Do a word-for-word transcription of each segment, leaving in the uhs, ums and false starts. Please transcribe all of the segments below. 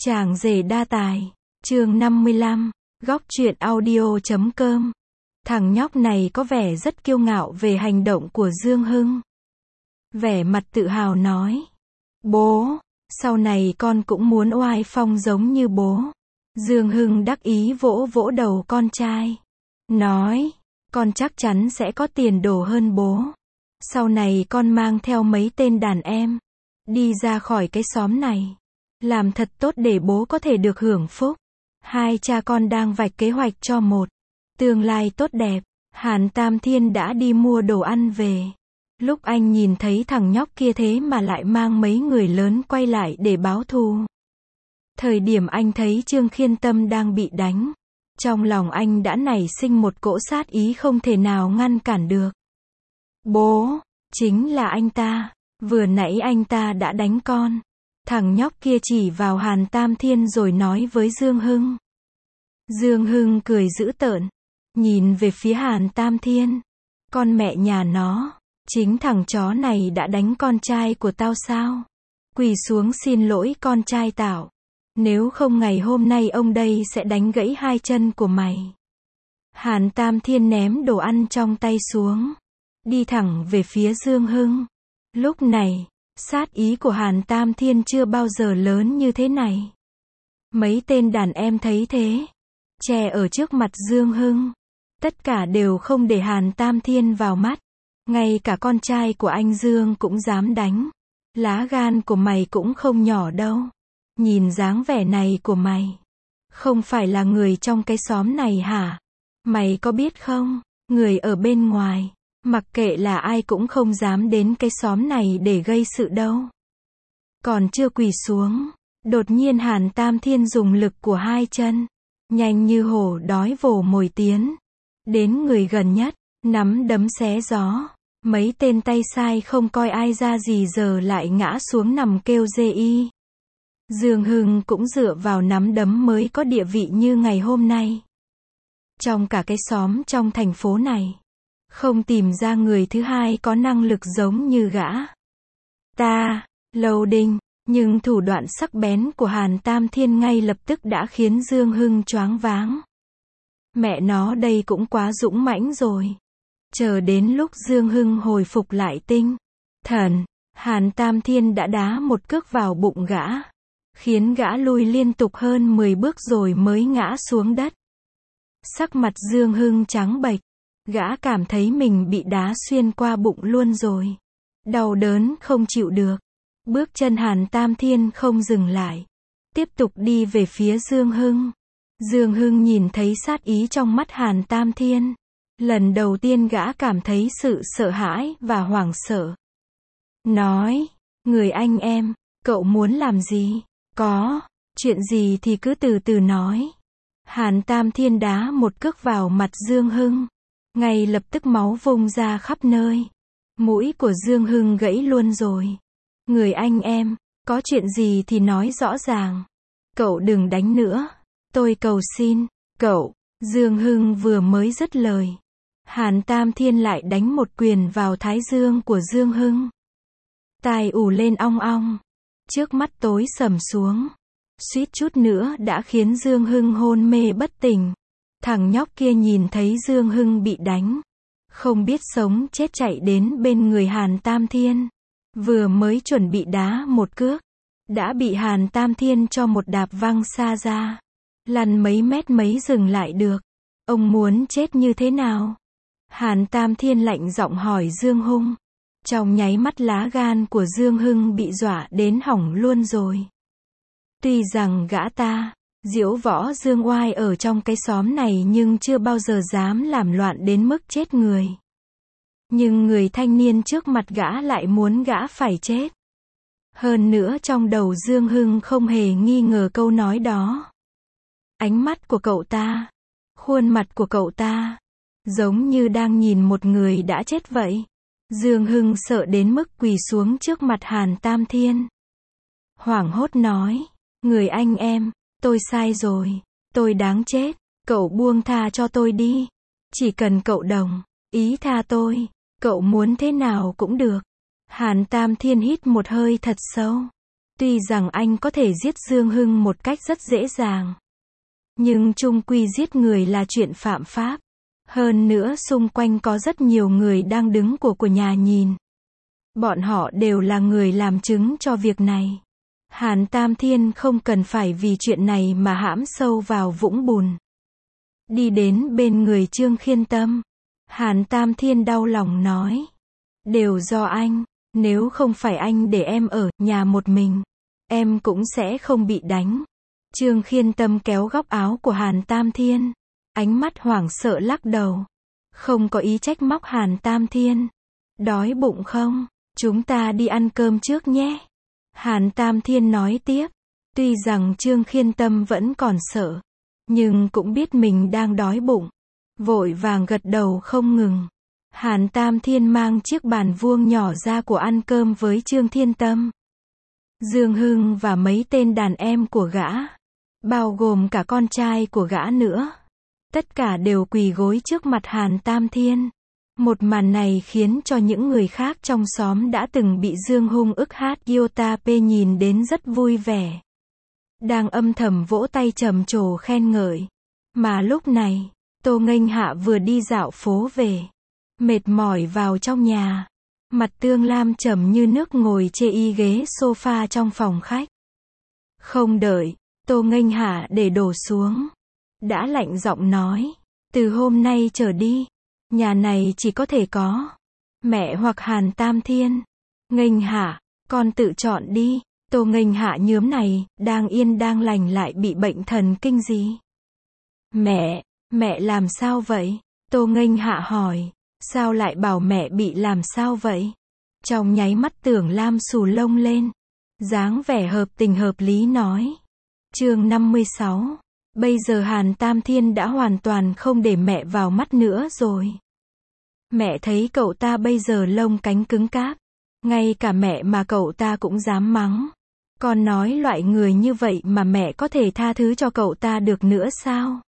Chàng rể đa tài, chương năm mươi lăm, góc truyện audio chấm com. Thằng nhóc này có vẻ rất kiêu ngạo về hành động của Dương Hưng. Vẻ mặt tự hào nói, bố, sau này con cũng muốn oai phong giống như bố. Dương Hưng đắc ý vỗ vỗ đầu con trai, nói, con chắc chắn sẽ có tiền đồ hơn bố. Sau này con mang theo mấy tên đàn em, đi ra khỏi cái xóm này, làm thật tốt để bố có thể được hưởng phúc. Hai cha con đang vạch kế hoạch cho một tương lai tốt đẹp. Hàn Tam Thiên đã đi mua đồ ăn về. Lúc anh nhìn thấy thằng nhóc kia thế mà lại mang mấy người lớn quay lại để báo thù. Thời điểm anh thấy Trương Khiên Tâm đang bị đánh, trong lòng anh đã nảy sinh một cỗ sát ý không thể nào ngăn cản được. Bố, chính là anh ta, vừa nãy anh ta đã đánh con. Thằng nhóc kia chỉ vào Hàn Tam Thiên rồi nói với Dương Hưng. Dương Hưng cười dữ tợn, nhìn về phía Hàn Tam Thiên. Con mẹ nhà nó, chính thằng chó này đã đánh con trai của tao sao? Quỳ xuống xin lỗi con trai tao. Nếu không ngày hôm nay ông đây sẽ đánh gãy hai chân của mày. Hàn Tam Thiên ném đồ ăn trong tay xuống, đi thẳng về phía Dương Hưng. Lúc này, sát ý của Hàn Tam Thiên chưa bao giờ lớn như thế này. Mấy tên đàn em thấy thế, che ở trước mặt Dương Hưng. Tất cả đều không để Hàn Tam Thiên vào mắt. Ngay cả con trai của anh Dương cũng dám đánh. Lá gan của mày cũng không nhỏ đâu. Nhìn dáng vẻ này của mày, không phải là người trong cái xóm này hả? Mày có biết không, người ở bên ngoài, mặc kệ là ai cũng không dám đến cái xóm này để gây sự đâu. Còn chưa quỳ xuống, đột nhiên Hàn Tam Thiên dùng lực của hai chân, nhanh như hổ đói vồ mồi tiến đến người gần nhất, nắm đấm xé gió. Mấy tên tay sai không coi ai ra gì giờ lại ngã xuống nằm kêu dê y. Dương Hưng cũng dựa vào nắm đấm mới có địa vị như ngày hôm nay. Trong cả cái xóm trong thành phố này, không tìm ra người thứ hai có năng lực giống như gã. Ta, Lâu Đinh, nhưng thủ đoạn sắc bén của Hàn Tam Thiên ngay lập tức đã khiến Dương Hưng choáng váng. Mẹ nó đây cũng quá dũng mãnh rồi. Chờ đến lúc Dương Hưng hồi phục lại tinh thần, Hàn Tam Thiên đã đá một cước vào bụng gã, khiến gã lùi liên tục hơn mười bước rồi mới ngã xuống đất. Sắc mặt Dương Hưng trắng bệch, gã cảm thấy mình bị đá xuyên qua bụng luôn rồi. Đau đớn không chịu được. Bước chân Hàn Tam Thiên không dừng lại, tiếp tục đi về phía Dương Hưng. Dương Hưng nhìn thấy sát ý trong mắt Hàn Tam Thiên. Lần đầu tiên gã cảm thấy sự sợ hãi và hoảng sợ. Nói, người anh em, cậu muốn làm gì? Có, chuyện gì thì cứ từ từ nói. Hàn Tam Thiên đá một cước vào mặt Dương Hưng. Ngay lập tức máu vung ra khắp nơi. Mũi của Dương Hưng gãy luôn rồi. Người anh em, có chuyện gì thì nói rõ ràng. Cậu đừng đánh nữa. Tôi cầu xin, cậu. Dương Hưng vừa mới dứt lời, Hàn Tam Thiên lại đánh một quyền vào thái dương của Dương Hưng. Tai ù lên ong ong. Trước mắt tối sầm xuống. Suýt chút nữa đã khiến Dương Hưng hôn mê bất tỉnh. Thằng nhóc kia nhìn thấy Dương Hưng bị đánh, không biết sống chết chạy đến bên người Hàn Tam Thiên. Vừa mới chuẩn bị đá một cước, đã bị Hàn Tam Thiên cho một đạp văng xa ra. Lăn mấy mét mấy dừng lại được. Ông muốn chết như thế nào? Hàn Tam Thiên lạnh giọng hỏi Dương Hưng. Trong nháy mắt lá gan của Dương Hưng bị dọa đến hỏng luôn rồi. Tuy rằng gã ta, diễu võ dương oai ở trong cái xóm này nhưng chưa bao giờ dám làm loạn đến mức chết người. Nhưng người thanh niên trước mặt gã lại muốn gã phải chết. Hơn nữa trong đầu Dương Hưng không hề nghi ngờ câu nói đó. Ánh mắt của cậu ta, khuôn mặt của cậu ta, giống như đang nhìn một người đã chết vậy. Dương Hưng sợ đến mức quỳ xuống trước mặt Hàn Tam Thiên. Hoảng hốt nói, người anh em, tôi sai rồi, tôi đáng chết, cậu buông tha cho tôi đi. Chỉ cần cậu đồng ý tha tôi, cậu muốn thế nào cũng được. Hàn Tam Thiên hít một hơi thật sâu. Tuy rằng anh có thể giết Dương Hưng một cách rất dễ dàng, nhưng chung quy giết người là chuyện phạm pháp. Hơn nữa xung quanh có rất nhiều người đang đứng của của nhà nhìn. Bọn họ đều là người làm chứng cho việc này. Hàn Tam Thiên không cần phải vì chuyện này mà hãm sâu vào vũng bùn. Đi đến bên người Trương Khiên Tâm, Hàn Tam Thiên đau lòng nói. Đều do anh, nếu không phải anh để em ở nhà một mình, em cũng sẽ không bị đánh. Trương Khiên Tâm kéo góc áo của Hàn Tam Thiên, ánh mắt hoảng sợ lắc đầu. Không có ý trách móc Hàn Tam Thiên. Đói bụng không? Chúng ta đi ăn cơm trước nhé. Hàn Tam Thiên nói tiếp. Tuy rằng Trương Khiên Tâm vẫn còn sợ, nhưng cũng biết mình đang đói bụng. Vội vàng gật đầu không ngừng. Hàn Tam Thiên mang chiếc bàn vuông nhỏ ra của ăn cơm với Trương Thiên Tâm, Dương Hưng và mấy tên đàn em của gã, bao gồm cả con trai của gã nữa. Tất cả đều quỳ gối trước mặt Hàn Tam Thiên. Một màn này khiến cho những người khác trong xóm đã từng bị Dương Hung ức hát Iota P nhìn đến rất vui vẻ. Đang âm thầm vỗ tay trầm trồ khen ngợi. Mà lúc này, Tô Nghênh Hạ vừa đi dạo phố về, mệt mỏi vào trong nhà. Mặt Tương Lam trầm như nước ngồi chê y ghế sofa trong phòng khách. Không đợi Tô Nghênh Hạ để đổ xuống, đã lạnh giọng nói. Từ hôm nay trở đi, nhà này chỉ có thể có mẹ hoặc Hàn Tam Thiên. Nghênh Hạ, con tự chọn đi. Tô Nghênh Hạ nhớm này, đang yên đang lành lại bị bệnh thần kinh gì? Mẹ, mẹ làm sao vậy? Tô Nghênh Hạ hỏi. Sao lại bảo mẹ bị làm sao vậy? Trong nháy mắt Tưởng Lam xù lông lên, dáng vẻ hợp tình hợp lý nói. Chương năm mươi sáu. Bây giờ Hàn Tam Thiên đã hoàn toàn không để mẹ vào mắt nữa rồi. Mẹ thấy cậu ta bây giờ lông cánh cứng cáp, ngay cả mẹ mà cậu ta cũng dám mắng. Con nói loại người như vậy mà mẹ có thể tha thứ cho cậu ta được nữa sao?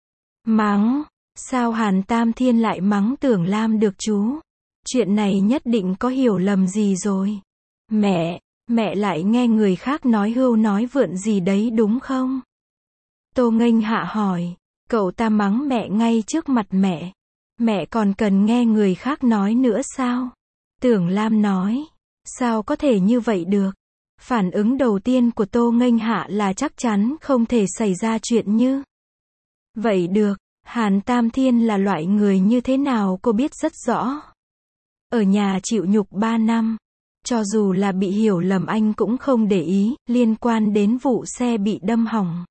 Mắng? Sao Hàn Tam Thiên lại mắng Tưởng Lam được chú? Chuyện này nhất định có hiểu lầm gì rồi. Mẹ, mẹ lại nghe người khác nói hưu nói vượn gì đấy đúng không? Tô Nghênh Hạ hỏi. Cậu ta mắng mẹ ngay trước mặt mẹ. Mẹ còn cần nghe người khác nói nữa sao? Tưởng Lam nói. Sao có thể như vậy được? Phản ứng đầu tiên của Tô Nghênh Hạ là chắc chắn không thể xảy ra chuyện như vậy được. Hàn Tam Thiên là loại người như thế nào cô biết rất rõ. Ở nhà chịu nhục ba năm. Cho dù là bị hiểu lầm anh cũng không để ý, liên quan đến vụ xe bị đâm hỏng.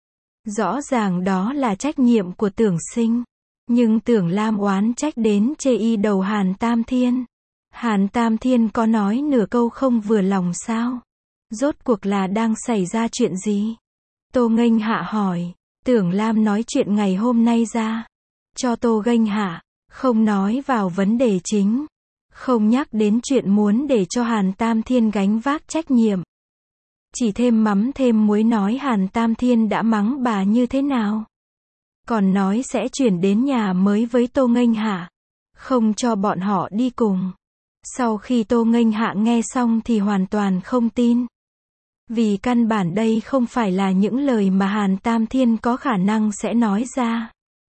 Rõ ràng đó là trách nhiệm của Tưởng Sinh. Nhưng Tưởng Lam oán trách đến chê y đầu Hàn Tam Thiên. Hàn Tam Thiên có nói nửa câu không vừa lòng sao? Rốt cuộc là đang xảy ra chuyện gì? Tô Nghênh Hạ hỏi. Tưởng Lam nói chuyện ngày hôm nay ra cho Tô Nghênh Hạ, không nói vào vấn đề chính, không nhắc đến chuyện muốn để cho Hàn Tam Thiên gánh vác trách nhiệm. Chỉ thêm mắm thêm muối nói Hàn Tam Thiên đã mắng bà như thế nào. Còn nói sẽ chuyển đến nhà mới với Tô Nghênh Hạ, không cho bọn họ đi cùng. Sau khi Tô Nghênh Hạ nghe xong thì hoàn toàn không tin. Vì căn bản đây không phải là những lời mà Hàn Tam Thiên có khả năng sẽ nói ra.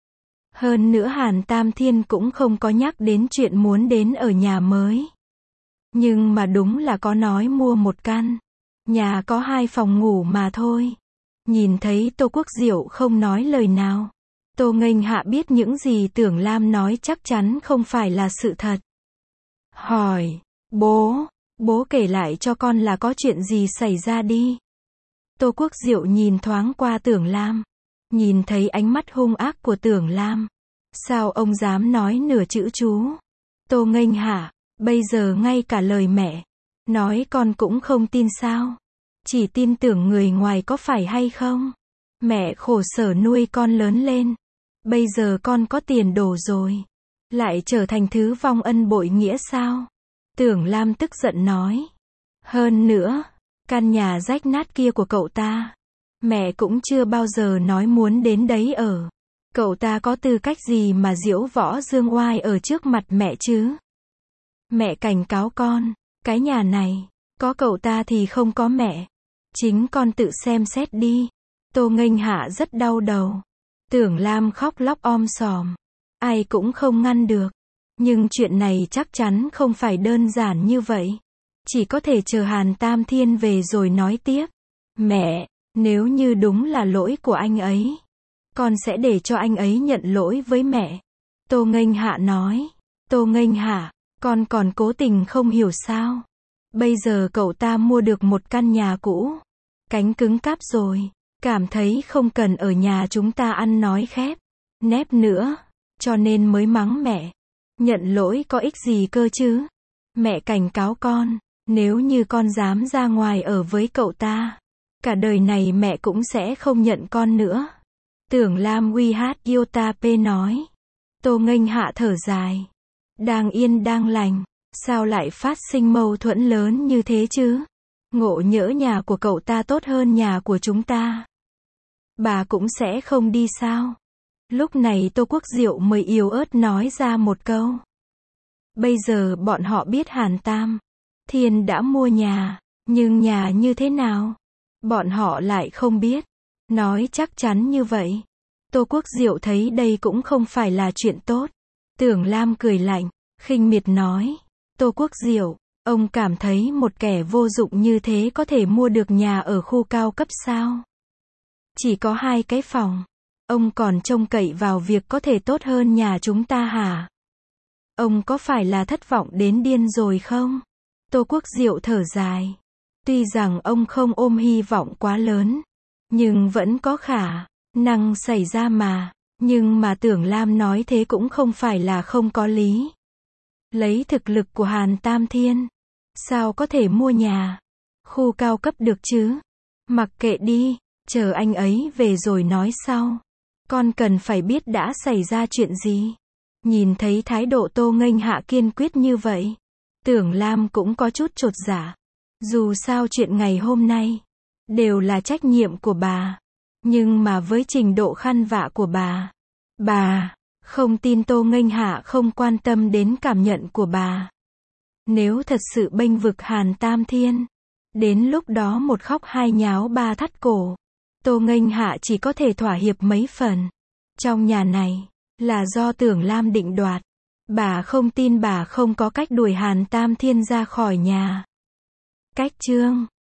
Hơn nữa Hàn Tam Thiên cũng không có nhắc đến chuyện muốn đến ở nhà mới. Nhưng mà đúng là có nói mua một căn nhà có hai phòng ngủ mà thôi. Nhìn thấy Tô Quốc Diệu không nói lời nào, Tô Nghênh Hạ biết những gì Tưởng Lam nói chắc chắn không phải là sự thật. Hỏi, bố, bố kể lại cho con là có chuyện gì xảy ra đi. Tô Quốc Diệu nhìn thoáng qua Tưởng Lam, nhìn thấy ánh mắt hung ác của Tưởng Lam. Sao ông dám nói nửa chữ chú? Tô Nghênh Hạ, bây giờ ngay cả lời mẹ nói con cũng không tin sao? Chỉ tin tưởng người ngoài có phải hay không? Mẹ khổ sở nuôi con lớn lên, bây giờ con có tiền đồ rồi, lại trở thành thứ vong ân bội nghĩa sao? Tưởng Lam tức giận nói. Hơn nữa, căn nhà rách nát kia của cậu ta, mẹ cũng chưa bao giờ nói muốn đến đấy ở. Cậu ta có tư cách gì mà diễu võ dương oai ở trước mặt mẹ chứ? Mẹ cảnh cáo con, cái nhà này, có cậu ta thì không có mẹ. Chính con tự xem xét đi. Tô Nghênh Hạ rất đau đầu. Tưởng Lam khóc lóc om sòm. Ai cũng không ngăn được. Nhưng chuyện này chắc chắn không phải đơn giản như vậy. Chỉ có thể chờ Hàn Tam Thiên về rồi nói tiếp. Mẹ, nếu như đúng là lỗi của anh ấy, con sẽ để cho anh ấy nhận lỗi với mẹ. Tô Nghênh Hạ nói. Tô Nghênh Hạ, con còn cố tình không hiểu sao. Bây giờ cậu ta mua được một căn nhà cũ. Cánh cứng cáp rồi. Cảm thấy không cần ở nhà chúng ta ăn nói khép nép nữa. Cho nên mới mắng mẹ. Nhận lỗi có ích gì cơ chứ? Mẹ cảnh cáo con. Nếu như con dám ra ngoài ở với cậu ta, cả đời này mẹ cũng sẽ không nhận con nữa. Tưởng Lam Uy Hát Yotape nói. Tô Nghênh Hạ thở dài. Đang yên đang lành. Sao lại phát sinh mâu thuẫn lớn như thế chứ? Ngộ nhỡ nhà của cậu ta tốt hơn nhà của chúng ta. Bà cũng sẽ không đi sao? Lúc này Tô Quốc Diệu mới yếu ớt nói ra một câu. Bây giờ bọn họ biết Hàn Tam Thiên đã mua nhà, nhưng nhà như thế nào? Bọn họ lại không biết. Nói chắc chắn như vậy. Tô Quốc Diệu thấy đây cũng không phải là chuyện tốt. Tưởng Lam cười lạnh, khinh miệt nói. Tô Quốc Diệu, ông cảm thấy một kẻ vô dụng như thế có thể mua được nhà ở khu cao cấp sao? Chỉ có hai cái phòng. Ông còn trông cậy vào việc có thể tốt hơn nhà chúng ta hả? Ông có phải là thất vọng đến điên rồi không? Tô Quốc Diệu thở dài. Tuy rằng ông không ôm hy vọng quá lớn, nhưng vẫn có khả năng xảy ra mà. Nhưng mà Tưởng Lam nói thế cũng không phải là không có lý. Lấy thực lực của Hàn Tam Thiên, sao có thể mua nhà khu cao cấp được chứ? Mặc kệ đi, chờ anh ấy về rồi nói sau. Con cần phải biết đã xảy ra chuyện gì. Nhìn thấy thái độ Tô Nghênh Hạ kiên quyết như vậy, Tưởng Lam cũng có chút chột dạ. Dù sao chuyện ngày hôm nay đều là trách nhiệm của bà. Nhưng mà với trình độ khăn vạ của bà, bà không tin Tô Nghênh Hạ không quan tâm đến cảm nhận của bà. Nếu thật sự bênh vực Hàn Tam Thiên, đến lúc đó một khóc hai nháo ba thắt cổ, Tô Nghênh Hạ chỉ có thể thỏa hiệp mấy phần. Trong nhà này, là do Tưởng Lam định đoạt. Bà không tin bà không có cách đuổi Hàn Tam Thiên ra khỏi nhà. Cách chương